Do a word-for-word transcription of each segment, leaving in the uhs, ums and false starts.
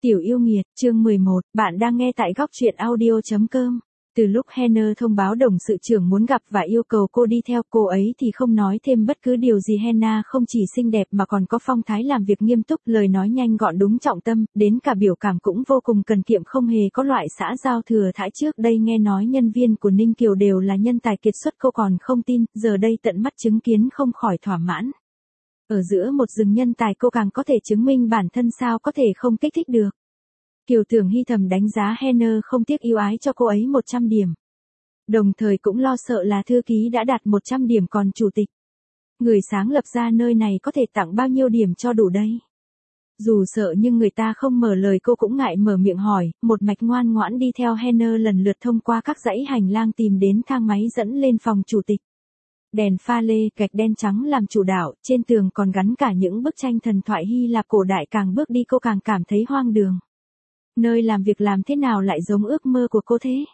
Tiểu yêu nghiệt, chương mười một, bạn đang nghe tại góc truyện audio chấm com. Từ lúc Henner thông báo đồng sự trưởng muốn gặp và yêu cầu cô đi theo cô ấy thì không nói thêm bất cứ điều gì. Henna không chỉ xinh đẹp mà còn có phong thái làm việc nghiêm túc, lời nói nhanh gọn đúng trọng tâm, đến cả biểu cảm cũng vô cùng cần kiệm, không hề có loại xã giao thừa thãi. Trước đây nghe nói nhân viên của Ninh Kiều đều là nhân tài kiệt xuất cô còn không tin, giờ đây tận mắt chứng kiến không khỏi thỏa mãn. Ở giữa một rừng nhân tài cô càng có thể chứng minh bản thân, sao có thể không kích thích được. Kiều Tưởng Hy thầm đánh giá Henner không tiếc yêu ái cho cô ấy một trăm điểm. Đồng thời cũng lo sợ là thư ký đã đạt một trăm điểm còn chủ tịch, người sáng lập ra nơi này có thể tặng bao nhiêu điểm cho đủ đây. Dù sợ nhưng người ta không mở lời, cô cũng ngại mở miệng hỏi, một mạch ngoan ngoãn đi theo Henner lần lượt thông qua các dãy hành lang tìm đến thang máy dẫn lên phòng chủ tịch. Đèn pha lê gạch đen trắng làm chủ đạo, trên tường còn gắn cả những bức tranh thần thoại Hy Lạp cổ đại, càng bước đi cô càng cảm thấy hoang đường. Nơi làm việc làm thế nào lại giống ước mơ của cô thế?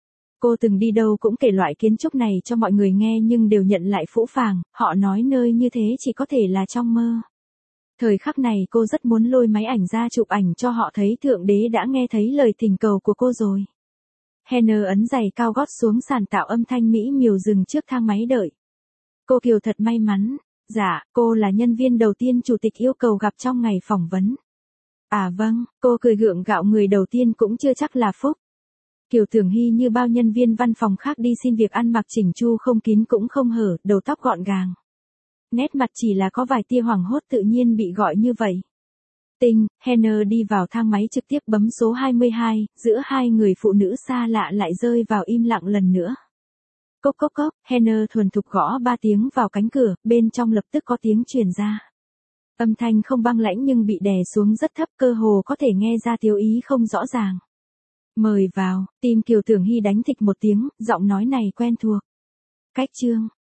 Cô từng đi đâu cũng kể loại kiến trúc này cho mọi người nghe nhưng đều nhận lại phũ phàng, họ nói nơi như thế chỉ có thể là trong mơ. Thời khắc này cô rất muốn lôi máy ảnh ra chụp ảnh cho họ thấy Thượng Đế đã nghe thấy lời thỉnh cầu của cô rồi. Henner ấn giày cao gót xuống sàn tạo âm thanh mỹ miều dừng trước thang máy đợi. Cô Kiều thật may mắn. Dạ, cô là nhân viên đầu tiên chủ tịch yêu cầu gặp trong ngày phỏng vấn. À vâng, cô cười gượng gạo, người đầu tiên cũng chưa chắc là phúc. Kiều Tưởng Hy như bao nhân viên văn phòng khác đi xin việc, ăn mặc chỉnh chu không kín cũng không hở, đầu tóc gọn gàng. Nét mặt chỉ là có vài tia hoảng hốt, tự nhiên bị gọi như vậy. Tinh, Henner đi vào thang máy trực tiếp bấm số hai mươi hai, giữa hai người phụ nữ xa lạ lại rơi vào im lặng lần nữa. Cốc cốc cốc, Henner thuần thục gõ ba tiếng vào cánh cửa, bên trong lập tức có tiếng truyền ra. Âm thanh không băng lãnh nhưng bị đè xuống rất thấp, cơ hồ có thể nghe ra thiếu ý không rõ ràng. Mời vào, tim Kiều Tưởng Hy đánh thịch một tiếng, giọng nói này quen thuộc. Cách chương,